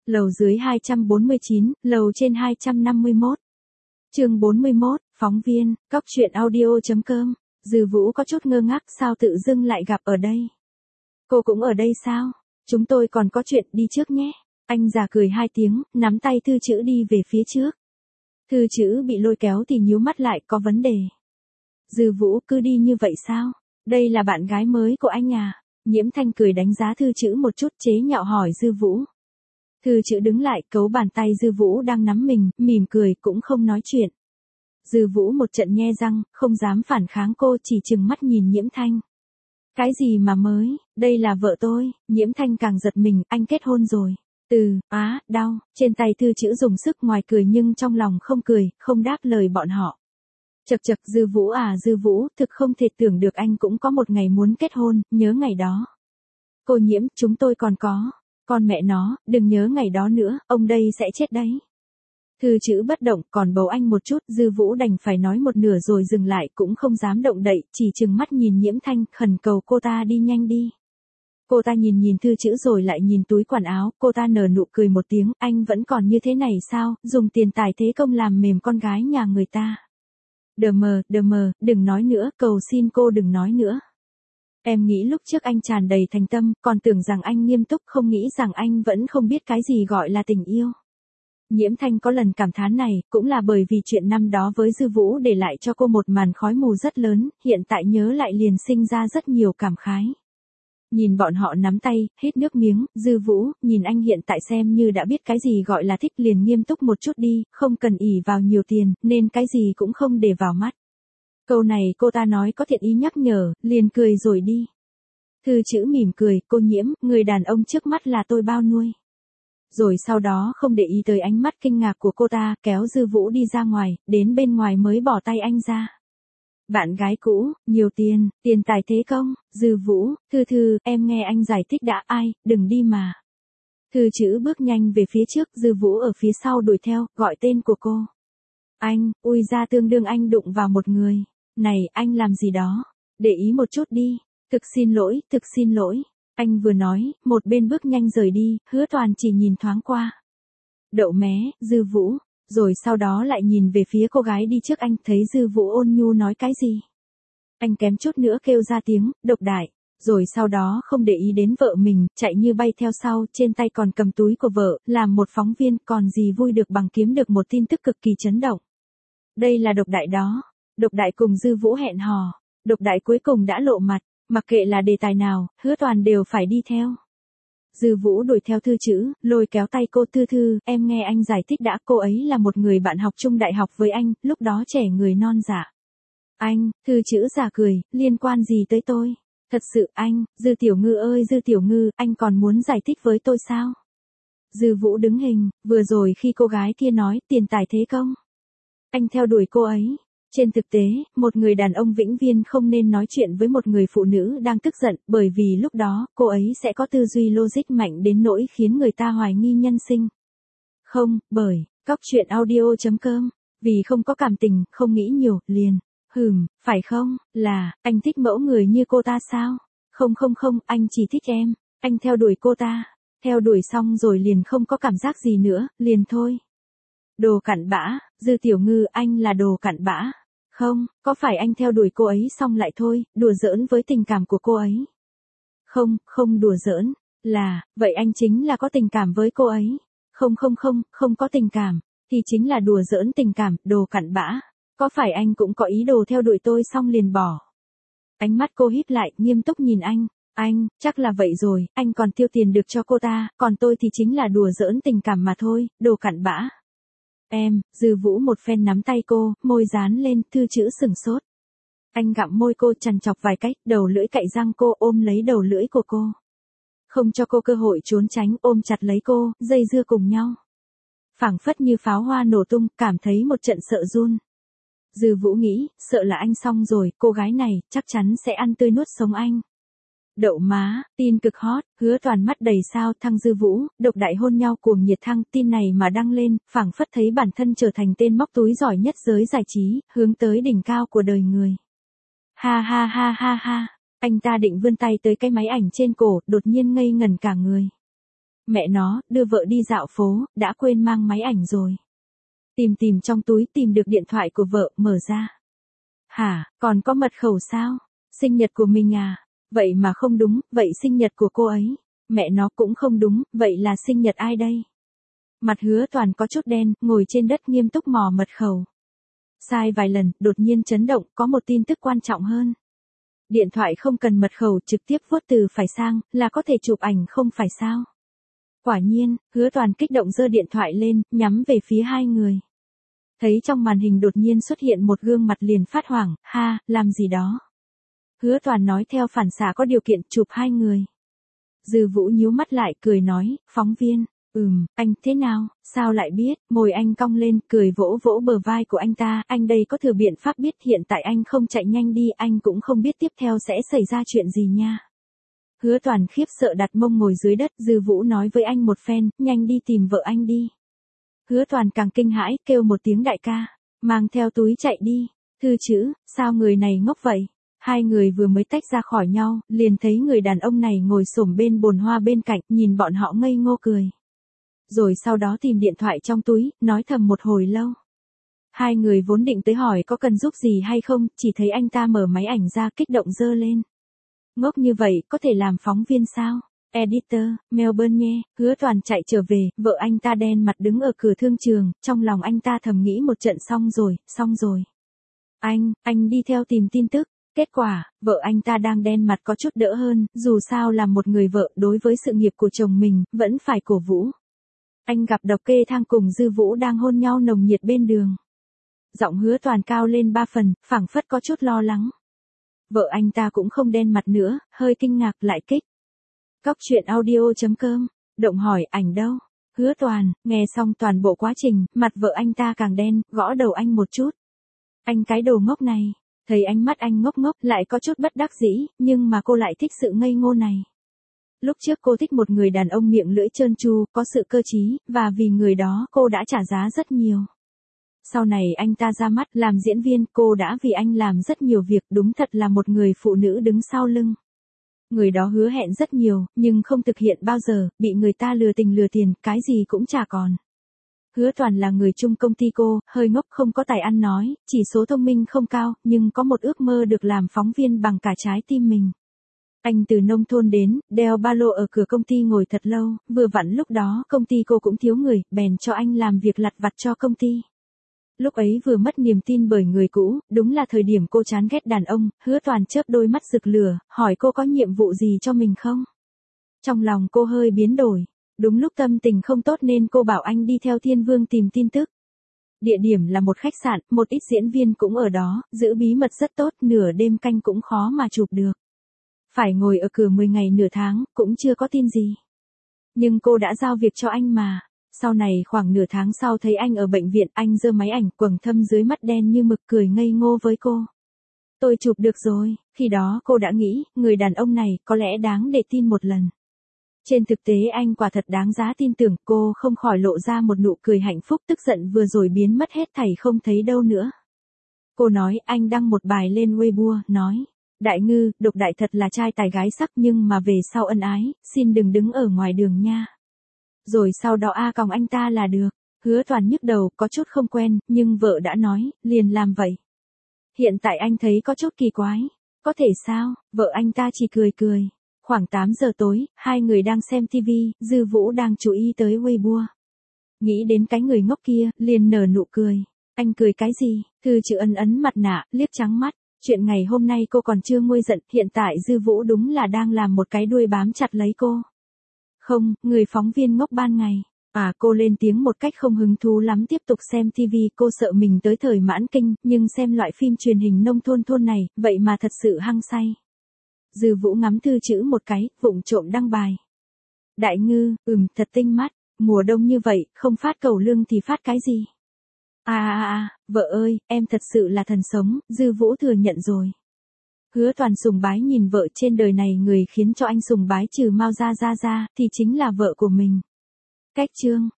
Lầu dưới 249, lầu trên 251. Chương 41, phóng viên, cóc truyện audio.com. Dư Vũ có chút ngơ ngác, sao tự dưng lại gặp ở đây? Cô cũng ở đây sao? Chúng tôi còn có chuyện, đi trước nhé. Anh già cười hai tiếng, nắm tay Thư Chữ đi về phía trước. Thư Chữ bị lôi kéo thì nhíu mắt lại, có vấn đề. Dư Vũ, cứ đi như vậy sao? Đây là bạn gái mới của anh à? Nhiễm Thanh cười đánh giá Thư Chữ một chút, chế nhạo hỏi Dư Vũ. Thư Chữ đứng lại, cấu bàn tay Dư Vũ đang nắm mình, mỉm cười, cũng không nói chuyện. Dư Vũ một trận nhe răng, không dám phản kháng cô, chỉ trừng mắt nhìn Nhiễm Thanh. Cái gì mà mới, đây là vợ tôi. Nhiễm Thanh càng giật mình, anh kết hôn rồi. Đau, trên tay Thư Chữ dùng sức, ngoài cười nhưng trong lòng không cười, không đáp lời bọn họ. Chậc chậc, Dư Vũ à Dư Vũ, thực không thể tưởng được anh cũng có một ngày muốn kết hôn, nhớ ngày đó. Cô Nhiễm, chúng tôi còn có. Con mẹ nó, đừng nhớ ngày đó nữa, ông đây sẽ chết đấy. Thư Chữ bất động, còn bầu anh một chút, Dư Vũ đành phải nói một nửa rồi dừng lại, cũng không dám động đậy, chỉ trừng mắt nhìn Nhiễm Thanh, khẩn cầu cô ta đi nhanh đi. Cô ta nhìn Thư Chữ rồi lại nhìn túi quần áo, cô ta nở nụ cười một tiếng, anh vẫn còn như thế này sao, dùng tiền tài thế công làm mềm con gái nhà người ta. Đờ mờ, đừng nói nữa, cầu xin cô đừng nói nữa. Em nghĩ lúc trước anh tràn đầy thành tâm, còn tưởng rằng anh nghiêm túc, không nghĩ rằng anh vẫn không biết cái gì gọi là tình yêu. Nhiễm Thanh có lần cảm thán này, cũng là bởi vì chuyện năm đó với Dư Vũ để lại cho cô một màn khói mù rất lớn, hiện tại nhớ lại liền sinh ra rất nhiều cảm khái. Nhìn bọn họ nắm tay, hít nước miếng, Dư Vũ, nhìn anh hiện tại xem như đã biết cái gì gọi là thích, liền nghiêm túc một chút đi, không cần ỷ vào nhiều tiền, nên cái gì cũng không để vào mắt. Câu này cô ta nói có thiện ý nhắc nhở, liền cười rồi đi. Thư Chữ mỉm cười, cô Nhiễm, người đàn ông trước mắt là tôi bao nuôi. Rồi sau đó không để ý tới ánh mắt kinh ngạc của cô ta, kéo Dư Vũ đi ra ngoài, đến bên ngoài mới bỏ tay anh ra. Bạn gái cũ, nhiều tiền, tiền tài thế công, Dư Vũ, Thư, em nghe anh giải thích đã, ai, đừng đi mà. Thư Chữ bước nhanh về phía trước, Dư Vũ ở phía sau đuổi theo, gọi tên của cô. Anh, ui ra tương đương anh đụng vào một người. Này, anh làm gì đó? Để ý một chút đi. Thực xin lỗi. Anh vừa nói, một bên bước nhanh rời đi, Hứa Toàn chỉ nhìn thoáng qua. Đậu mé, Dư Vũ. Rồi sau đó lại nhìn về phía cô gái đi trước anh, thấy Dư Vũ ôn nhu nói cái gì. Anh kém chút nữa kêu ra tiếng, độc đại. Rồi sau đó không để ý đến vợ mình, chạy như bay theo sau, trên tay còn cầm túi của vợ, làm một phóng viên, còn gì vui được bằng kiếm được một tin tức cực kỳ chấn động. Đây là độc đại đó. Độc đại cùng Dư Vũ hẹn hò. Độc đại cuối cùng đã lộ mặt, mặc kệ là đề tài nào, Hứa Toàn đều phải đi theo. Dư Vũ đuổi theo Thư Chữ, lôi kéo tay cô, Thư, em nghe anh giải thích đã, cô ấy là một người bạn học chung đại học với anh, lúc đó trẻ người non dạ. Anh, Thư Chữ giả cười, liên quan gì tới tôi? Thật sự anh, Dư Tiểu Ngư ơi Dư Tiểu Ngư, anh còn muốn giải thích với tôi sao? Dư Vũ đứng hình, vừa rồi khi cô gái kia nói tiền tài thế công. Anh theo đuổi cô ấy. Trên thực tế, một người đàn ông vĩnh viễn không nên nói chuyện với một người phụ nữ đang tức giận, bởi vì lúc đó, cô ấy sẽ có tư duy logic mạnh đến nỗi khiến người ta hoài nghi nhân sinh. Không, bởi, cóc truyện audio.com, vì không có cảm tình, không nghĩ nhiều, liền. Phải không, là, anh thích mẫu người như cô ta sao? Không, anh chỉ thích em, anh theo đuổi cô ta, theo đuổi xong rồi liền không có cảm giác gì nữa, liền thôi. Đồ cặn bã, Dư Tiểu Ngư, anh là đồ cặn bã. Không, có phải anh theo đuổi cô ấy xong lại thôi, đùa giỡn với tình cảm của cô ấy. Không đùa giỡn, là, vậy anh chính là có tình cảm với cô ấy. Không có tình cảm, thì chính là đùa giỡn tình cảm, đồ cặn bã. Có phải anh cũng có ý đồ theo đuổi tôi xong liền bỏ? Ánh mắt cô híp lại, nghiêm túc nhìn anh, chắc là vậy rồi, anh còn tiêu tiền được cho cô ta, còn tôi thì chính là đùa giỡn tình cảm mà thôi, đồ cặn bã. Em, Dư Vũ một phen nắm tay cô, môi dán lên, Thư Chữ sửng sốt. Anh gặm môi cô chằn chọc vài cách, đầu lưỡi cạy răng cô, ôm lấy đầu lưỡi của cô. Không cho cô cơ hội trốn tránh, ôm chặt lấy cô, dây dưa cùng nhau. Phảng phất như pháo hoa nổ tung, cảm thấy một trận sợ run. Dư Vũ nghĩ, sợ là anh xong rồi, cô gái này, chắc chắn sẽ ăn tươi nuốt sống anh. Đậu má, tin cực hot, Hứa Toàn mắt đầy sao, thăng Dư Vũ, độc đại hôn nhau cuồng nhiệt thăng, tin này mà đăng lên, phảng phất thấy bản thân trở thành tên móc túi giỏi nhất giới giải trí, hướng tới đỉnh cao của đời người. Ha, anh ta định vươn tay tới cái máy ảnh trên cổ, đột nhiên ngây ngẩn cả người. Mẹ nó, đưa vợ đi dạo phố, đã quên mang máy ảnh rồi. Tìm trong túi tìm được điện thoại của vợ, mở ra. Hả, còn có mật khẩu sao? Sinh nhật của mình à? Vậy mà không đúng, vậy sinh nhật của cô ấy. Mẹ nó cũng không đúng, vậy là sinh nhật ai đây? Mặt Hứa Toàn có chút đen, ngồi trên đất nghiêm túc mò mật khẩu. Sai vài lần, đột nhiên chấn động, có một tin tức quan trọng hơn. Điện thoại không cần mật khẩu, trực tiếp vuốt từ phải sang, là có thể chụp ảnh không phải sao? Quả nhiên, Hứa Toàn kích động giơ điện thoại lên, nhắm về phía hai người. Thấy trong màn hình đột nhiên xuất hiện một gương mặt liền phát hoảng, ha, làm gì đó. Hứa Toàn nói theo phản xạ có điều kiện, chụp hai người. Dư Vũ nhíu mắt lại, cười nói, phóng viên, anh thế nào, sao lại biết, môi anh cong lên, cười vỗ vỗ bờ vai của anh ta, anh đây có thừa biện pháp biết hiện tại anh không chạy nhanh đi, anh cũng không biết tiếp theo sẽ xảy ra chuyện gì nha. Hứa Toàn khiếp sợ đặt mông ngồi dưới đất, Dư Vũ nói với anh một phen, nhanh đi tìm vợ anh đi. Hứa Toàn càng kinh hãi, kêu một tiếng đại ca, mang theo túi chạy đi, thư chữ, sao người này ngốc vậy? Hai người vừa mới tách ra khỏi nhau, liền thấy người đàn ông này ngồi xổm bên bồn hoa bên cạnh, nhìn bọn họ ngây ngô cười. Rồi sau đó tìm điện thoại trong túi, nói thầm một hồi lâu. Hai người vốn định tới hỏi có cần giúp gì hay không, chỉ thấy anh ta mở máy ảnh ra kích động dơ lên. Ngốc như vậy, có thể làm phóng viên sao? Editor, Melbourne nhé, Hứa Toàn chạy trở về, vợ anh ta đen mặt đứng ở cửa thương trường, trong lòng anh ta thầm nghĩ một trận xong rồi. Anh đi theo tìm tin tức. Kết quả, vợ anh ta đang đen mặt có chút đỡ hơn, dù sao là một người vợ đối với sự nghiệp của chồng mình, vẫn phải cổ vũ. Anh gặp Độc Kê Thang cùng Dư Vũ đang hôn nhau nồng nhiệt bên đường. Giọng Hứa Toàn cao lên 3 phần, phảng phất có chút lo lắng. Vợ anh ta cũng không đen mặt nữa, hơi kinh ngạc lại kích. Coctruyện.audio.com, Động hỏi ảnh đâu? Hứa Toàn, nghe xong toàn bộ quá trình, mặt vợ anh ta càng đen, gõ đầu anh một chút. Anh cái đồ ngốc này. Thấy ánh mắt anh ngốc ngốc lại có chút bất đắc dĩ, nhưng mà cô lại thích sự ngây ngô này. Lúc trước cô thích một người đàn ông miệng lưỡi trơn tru, có sự cơ trí, và vì người đó cô đã trả giá rất nhiều. Sau này anh ta ra mắt làm diễn viên, cô đã vì anh làm rất nhiều việc, đúng thật là một người phụ nữ đứng sau lưng. Người đó hứa hẹn rất nhiều, nhưng không thực hiện bao giờ, bị người ta lừa tình lừa tiền, cái gì cũng chả còn. Hứa Toàn là người chung công ty cô, hơi ngốc không có tài ăn nói, chỉ số thông minh không cao, nhưng có một ước mơ được làm phóng viên bằng cả trái tim mình. Anh từ nông thôn đến, đeo ba lô ở cửa công ty ngồi thật lâu, vừa vặn lúc đó công ty cô cũng thiếu người, bèn cho anh làm việc lặt vặt cho công ty. Lúc ấy vừa mất niềm tin bởi người cũ, đúng là thời điểm cô chán ghét đàn ông, Hứa Toàn chớp đôi mắt rực lửa, hỏi cô có nhiệm vụ gì cho mình không? Trong lòng cô hơi biến đổi. Đúng lúc tâm tình không tốt nên cô bảo anh đi theo Thiên Vương tìm tin tức. Địa điểm là một khách sạn, một ít diễn viên cũng ở đó, giữ bí mật rất tốt, nửa đêm canh cũng khó mà chụp được. Phải ngồi ở cửa 10 ngày nửa tháng, cũng chưa có tin gì. Nhưng cô đã giao việc cho anh mà. Sau này khoảng nửa tháng sau thấy anh ở bệnh viện, anh giơ máy ảnh quầng thâm dưới mắt đen như mực cười ngây ngô với cô. Tôi chụp được rồi, khi đó cô đã nghĩ, người đàn ông này có lẽ đáng để tin một lần. Trên thực tế anh quả thật đáng giá tin tưởng, cô không khỏi lộ ra một nụ cười hạnh phúc, tức giận vừa rồi biến mất hết thảy không thấy đâu nữa. Cô nói anh đăng một bài lên Weibo, nói, Đại Ngư, Độc Đại thật là trai tài gái sắc nhưng mà về sau ân ái, xin đừng đứng ở ngoài đường nha. Rồi sau đó còng anh ta là được. Hứa Toàn nhức đầu, có chút không quen, nhưng vợ đã nói, liền làm vậy. Hiện tại anh thấy có chút kỳ quái. Có thể sao, vợ anh ta chỉ cười cười. Khoảng 8 giờ tối, hai người đang xem TV, Dư Vũ đang chú ý tới Weibo. Nghĩ đến cái người ngốc kia, liền nở nụ cười. Anh cười cái gì? Thư chữ ấn mặt nạ, liếc trắng mắt. Chuyện ngày hôm nay cô còn chưa nguôi giận, hiện tại Dư Vũ đúng là đang làm một cái đuôi bám chặt lấy cô. Không, người phóng viên ngốc ban ngày. Cô lên tiếng một cách không hứng thú lắm tiếp tục xem TV, cô sợ mình tới thời mãn kinh, nhưng xem loại phim truyền hình nông thôn này, vậy mà thật sự hăng say. Dư Vũ ngắm thư chữ một cái, vụng trộm đăng bài. Đại Ngư, thật tinh mắt, mùa đông như vậy, không phát cầu lương thì phát cái gì? Vợ ơi, em thật sự là thần sống, Dư Vũ thừa nhận rồi. Hứa Toàn sùng bái nhìn vợ, trên đời này người khiến cho anh sùng bái trừ Mao ra thì chính là vợ của mình. Cách chương